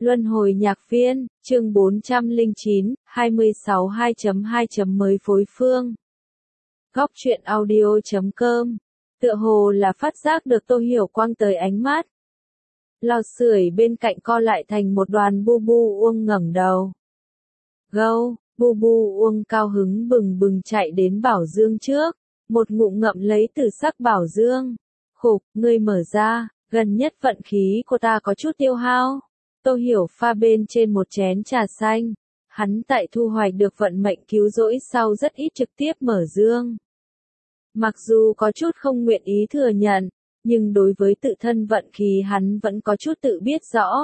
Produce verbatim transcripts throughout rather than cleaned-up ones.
Luân hồi nhạc viên, chương bốn trăm lẻ chín, hai mươi sáu hai chấm hai chấm mới phối phương. Góc truyện audio chấm com. Tựa hồ là phát giác được Tô Hiểu Quang tới ánh mắt. Lò sưởi bên cạnh co lại thành một đoàn bu bu uông ngẩng đầu. Gâu, bu bu uông cao hứng bừng bừng chạy đến Bảo Dương trước, một ngụm ngậm lấy tử sắc Bảo Dương. Khục, ngươi mở ra, gần nhất vận khí của ta có chút tiêu hao. Tô Hiểu pha bên trên một chén trà xanh, hắn tại thu hoạch được vận mệnh cứu rỗi sau rất ít trực tiếp mở dương. Mặc dù có chút không nguyện ý thừa nhận, nhưng đối với tự thân vận khí hắn vẫn có chút tự biết rõ.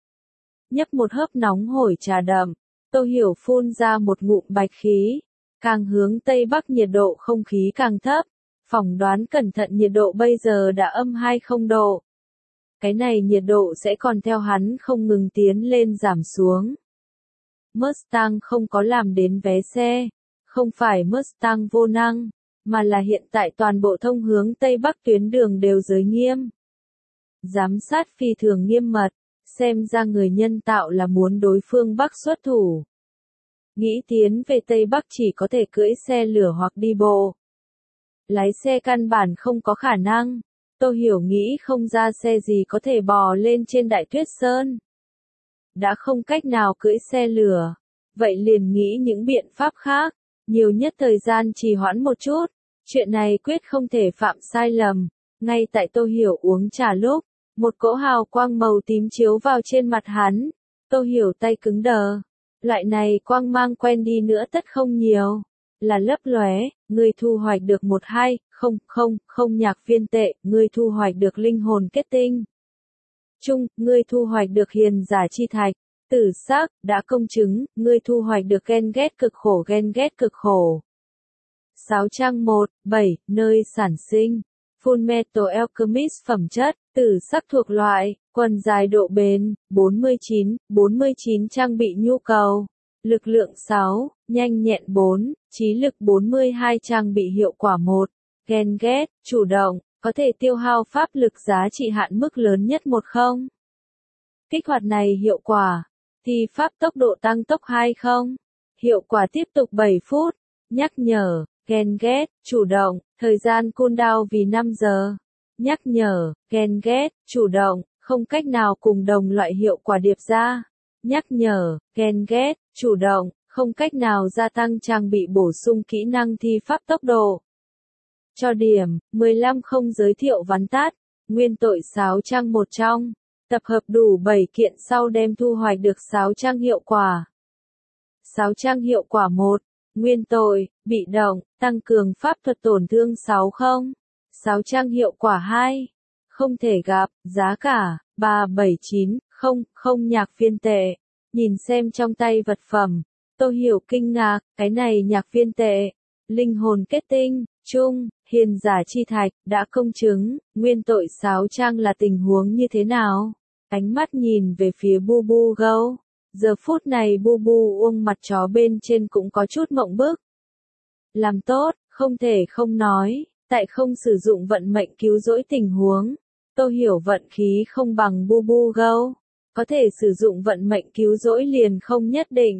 Nhấp một hớp nóng hổi trà đậm, Tô Hiểu phun ra một ngụm bạch khí, càng hướng tây bắc nhiệt độ không khí càng thấp, phỏng đoán cẩn thận nhiệt độ bây giờ đã âm hai mươi độ. Cái này nhiệt độ sẽ còn theo hắn không ngừng tiến lên giảm xuống. Mustang không có làm đến vé xe, không phải Mustang vô năng, mà là hiện tại toàn bộ thông hướng Tây Bắc tuyến đường đều giới nghiêm. Giám sát phi thường nghiêm mật, xem ra người nhân tạo là muốn đối phương Bắc xuất thủ. Nghĩ tiến về Tây Bắc chỉ có thể cưỡi xe lửa hoặc đi bộ. Lái xe căn bản không có khả năng. Tô Hiểu nghĩ không ra xe gì có thể bò lên trên Đại Tuyết Sơn. Đã không cách nào cưỡi xe lửa, vậy liền nghĩ những biện pháp khác, nhiều nhất thời gian trì hoãn một chút. Chuyện này quyết không thể phạm sai lầm. Ngay tại Tô Hiểu uống trà lúc, một cỗ hào quang màu tím chiếu vào trên mặt hắn. Tô Hiểu tay cứng đờ. Loại này quang mang quen đi nữa tất không nhiều. Là lấp lóe, ngươi thu hoạch được một hai, không, không, không nhạc viên tệ, ngươi thu hoạch được linh hồn kết tinh. Trung, ngươi thu hoạch được hiền giả chi thạch. Tử sắc, đã công chứng, ngươi thu hoạch được ghen ghét cực khổ ghen ghét cực khổ. Sáu trang một, bảy, nơi sản sinh. Full Metal Alchemist phẩm chất, tử sắc thuộc loại, quần dài độ bền, bốn mươi chín, bốn mươi chín trang bị nhu cầu. Lực lượng sáu, nhanh nhẹn bốn, trí lực bốn mươi hai trang bị hiệu quả một, ghen ghét, chủ động, có thể tiêu hao pháp lực giá trị hạn mức lớn nhất một không. Kích hoạt này hiệu quả, thì pháp tốc độ tăng tốc hai không, hiệu quả tiếp tục bảy phút, nhắc nhở, ghen ghét, chủ động, thời gian cooldown vì năm giờ, nhắc nhở, ghen ghét, chủ động, không cách nào cùng đồng loại hiệu quả điệp ra. Nhắc nhở, ghen ghét, chủ động, không cách nào gia tăng trang bị bổ sung kỹ năng thi pháp tốc độ. Cho điểm, mười lăm không giới thiệu vắn tắt, nguyên tội sáu trang một trong, tập hợp đủ bảy kiện sau đem thu hoạch được sáu trang hiệu quả. sáu trang hiệu quả một, nguyên tội, bị động, tăng cường pháp thuật tổn thương sáu không. sáu trang hiệu quả hai, không thể gặp, giá cả, ba bảy chín. Không, không nhạc viên tệ. Nhìn xem trong tay vật phẩm, Tô Hiểu kinh ngạc, cái này nhạc viên tệ. Linh hồn kết tinh, trung, hiền giả chi thạch, đã công chứng, nguyên tội sáu trang là tình huống như thế nào? Ánh mắt nhìn về phía bu bu gâu. Giờ phút này bu bu uông mặt chó bên trên cũng có chút mộng bức. Làm tốt, không thể không nói, tại không sử dụng vận mệnh cứu rỗi tình huống. Tô Hiểu vận khí không bằng bu bu gâu. Có thể sử dụng vận mệnh cứu rỗi liền không nhất định.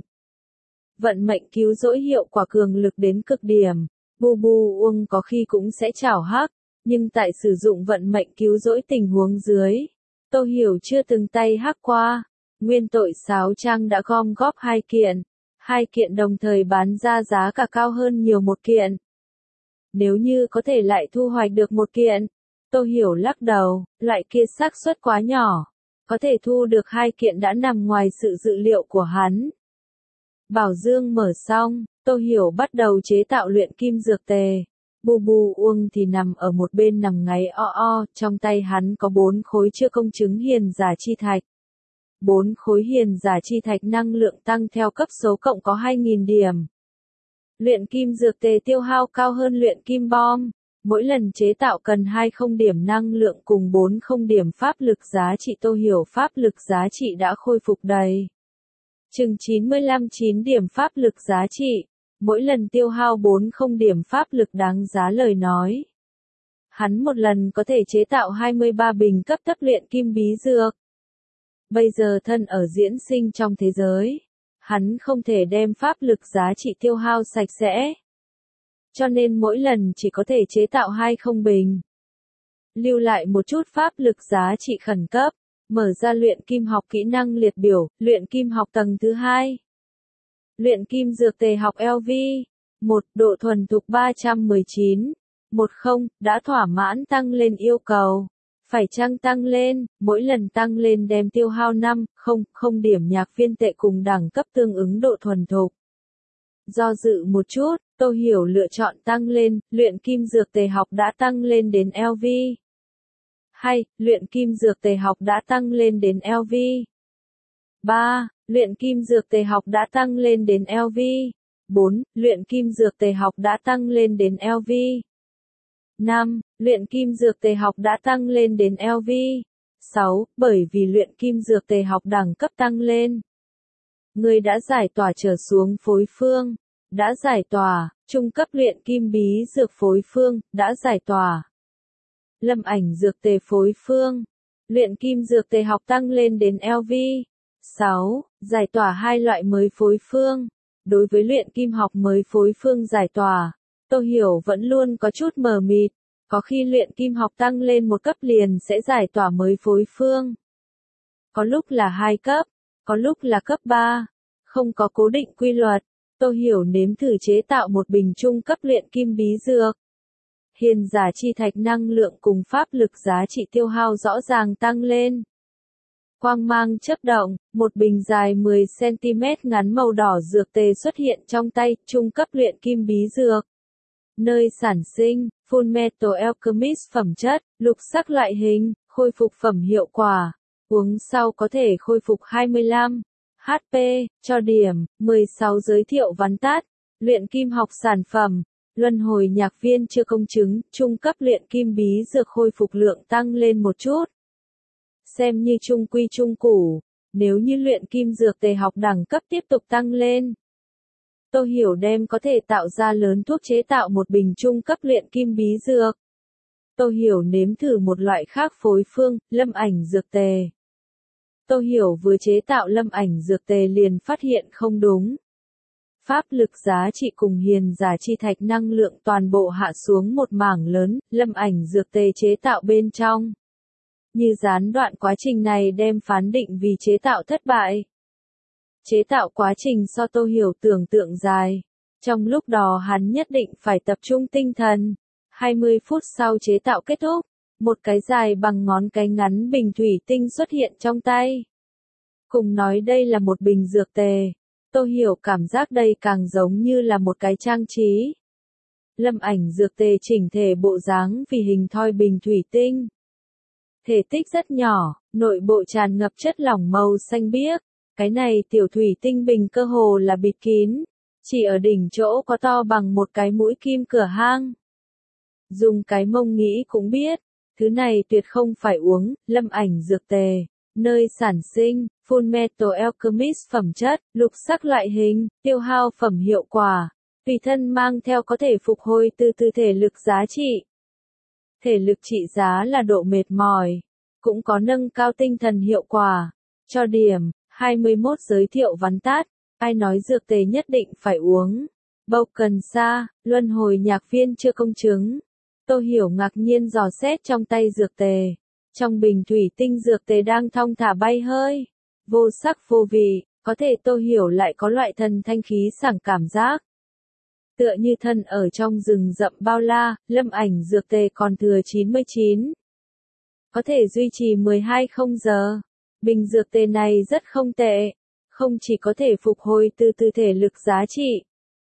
Vận mệnh cứu rỗi hiệu quả cường lực đến cực điểm. Bu bu uông có khi cũng sẽ chảo hắc. Nhưng tại sử dụng vận mệnh cứu rỗi tình huống dưới, Tô Hiểu chưa từng tay hắc qua. Nguyên tội sáu trang đã gom góp hai kiện. Hai kiện đồng thời bán ra giá cả cao hơn nhiều một kiện. Nếu như có thể lại thu hoạch được một kiện, Tô Hiểu lắc đầu, loại kia xác suất quá nhỏ. Có thể thu được hai kiện đã nằm ngoài sự dự liệu của hắn. Bảo Dương mở xong, Tô Hiểu bắt đầu chế tạo luyện kim dược tề. Bu bu uông thì nằm ở một bên nằm ngáy o o, trong tay hắn có bốn khối chưa công chứng hiền giả chi thạch. Bốn khối hiền giả chi thạch năng lượng tăng theo cấp số cộng có hai nghìn điểm. Luyện kim dược tề tiêu hao cao hơn luyện kim bom. Mỗi lần chế tạo cần hai mươi điểm năng lượng cùng bốn mươi điểm pháp lực giá trị. Tô Hiểu pháp lực giá trị đã khôi phục đầy. Chừng chín mươi lăm chín điểm pháp lực giá trị. Mỗi lần tiêu hao bốn mươi điểm pháp lực đáng giá lời nói. Hắn một lần có thể chế tạo hai mươi ba bình cấp thấp luyện kim bí dược. Bây giờ thân ở diễn sinh trong thế giới. Hắn không thể đem pháp lực giá trị tiêu hao sạch sẽ. Cho nên mỗi lần chỉ có thể chế tạo hai không bình. Lưu lại một chút pháp lực giá trị khẩn cấp. Mở ra luyện kim học kỹ năng liệt biểu, luyện kim học tầng thứ hai. Luyện kim dược tề học L V. một. Độ thuần thục ba trăm mười chín. một không. Đã thỏa mãn tăng lên yêu cầu. Phải chăng tăng lên, mỗi lần tăng lên đem tiêu hao năm không không điểm nhạc viên tệ cùng đẳng cấp tương ứng độ thuần thục. Do dự một chút, Tô Hiểu lựa chọn tăng lên, luyện kim dược tề học đã tăng lên đến L V. hai. Luyện kim dược tề học đã tăng lên đến L V. ba. Luyện kim dược tề học đã tăng lên đến L V. bốn. Luyện kim dược tề học đã tăng lên đến L V. năm. Luyện kim dược tề học đã tăng lên đến L V. sáu. Bởi vì luyện kim dược tề học đẳng cấp tăng lên. Người đã giải tỏa trở xuống phối phương. Đã giải tỏa, trung cấp luyện kim bí dược phối phương, đã giải tỏa. Lâm ảnh dược tề phối phương. Luyện kim dược tề học tăng lên đến L V. sáu. Giải tỏa hai loại mới phối phương. Đối với luyện kim học mới phối phương giải tỏa, Tô Hiểu vẫn luôn có chút mờ mịt. Có khi luyện kim học tăng lên một cấp liền sẽ giải tỏa mới phối phương. Có lúc là hai cấp, có lúc là cấp ba. Không có cố định quy luật. Tô Hiểu nếm thử chế tạo một bình trung cấp luyện kim bí dược. Hiền giả chi thạch năng lượng cùng pháp lực giá trị tiêu hao rõ ràng tăng lên. Quang mang chớp động, một bình dài mười xăng ti mét ngắn màu đỏ dược tề xuất hiện trong tay, trung cấp luyện kim bí dược. Nơi sản sinh, Fullmetal Alchemist phẩm chất, lục sắc loại hình, khôi phục phẩm hiệu quả. Uống sau có thể khôi phục hai mươi lăm H P, cho điểm, mười sáu giới thiệu vắn tắt. Luyện kim học sản phẩm, luân hồi nhạc viên chưa công chứng, trung cấp luyện kim bí dược khôi phục lượng tăng lên một chút. Xem như trung quy trung củ, nếu như luyện kim dược tề học đẳng cấp tiếp tục tăng lên. Tô Hiểu đem có thể tạo ra lớn thuốc chế tạo một bình trung cấp luyện kim bí dược. Tô Hiểu nếm thử một loại khác phối phương, lâm ảnh dược tề. Tô Hiểu vừa chế tạo lâm ảnh dược tề liền phát hiện không đúng. Pháp lực giá trị cùng hiền giả chi thạch năng lượng toàn bộ hạ xuống một mảng lớn, lâm ảnh dược tề chế tạo bên trong. Như gián đoạn quá trình này đem phán định vì chế tạo thất bại. Chế tạo quá trình so Tô Hiểu tưởng tượng dài. Trong lúc đó hắn nhất định phải tập trung tinh thần. hai mươi phút sau chế tạo kết thúc, một cái dài bằng ngón cái ngắn bình thủy tinh xuất hiện trong tay. Cùng nói đây là một bình dược tề. Tô Hiểu cảm giác đây càng giống như là một cái trang trí. Lâm ảnh dược tề chỉnh thể bộ dáng vì hình thoi bình thủy tinh. Thể tích rất nhỏ, nội bộ tràn ngập chất lỏng màu xanh biếc. Cái này tiểu thủy tinh bình cơ hồ là bịt kín. Chỉ ở đỉnh chỗ có to bằng một cái mũi kim cửa hang. Dùng cái mông nghĩ cũng biết. Thứ này tuyệt không phải uống, lâm ảnh dược tề. Nơi sản sinh, Fullmetal Alchemist phẩm chất, lục sắc loại hình, tiêu hao phẩm hiệu quả. Tùy thân mang theo có thể phục hồi từ từ thể lực giá trị. Thể lực trị giá là độ mệt mỏi. Cũng có nâng cao tinh thần hiệu quả. Cho điểm, hai mươi mốt giới thiệu vắn tắt. Ai nói dược tề nhất định phải uống. Bộc cần sa, luân hồi nhạc viên chưa công chứng. Tô Hiểu ngạc nhiên dò xét trong tay dược tề. Trong bình thủy tinh dược tề đang thong thả bay hơi. Vô sắc vô vị, có thể Tô Hiểu lại có loại thần thanh khí sảng cảm giác. Tựa như thân ở trong rừng rậm bao la, lâm ảnh dược tề còn thừa chín mươi chín. Có thể duy trì mười hai không giờ. Bình dược tề này rất không tệ. Không chỉ có thể phục hồi từ từ thể lực giá trị.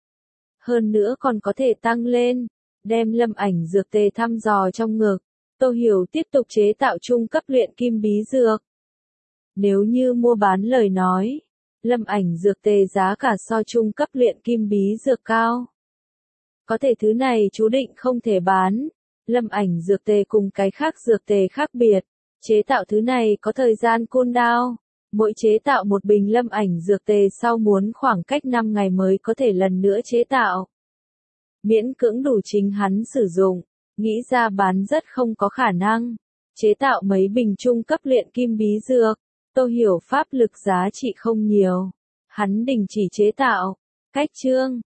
Hơn nữa còn có thể tăng lên. Đem lâm ảnh dược tề thăm dò trong ngực. Tô Hiểu tiếp tục chế tạo trung cấp luyện kim bí dược. Nếu như mua bán lời nói, lâm ảnh dược tề giá cả so trung cấp luyện kim bí dược cao. Có thể thứ này chú định không thể bán. Lâm ảnh dược tề cùng cái khác dược tề khác biệt. Chế tạo thứ này có thời gian cooldown. Mỗi chế tạo một bình lâm ảnh dược tề sau muốn khoảng cách năm ngày mới có thể lần nữa chế tạo. Miễn cưỡng đủ chính hắn sử dụng. Nghĩ ra bán rất không có khả năng. Chế tạo mấy bình trung cấp luyện kim bí dược. Tô Hiểu pháp lực giá trị không nhiều. Hắn đình chỉ chế tạo. Cách chương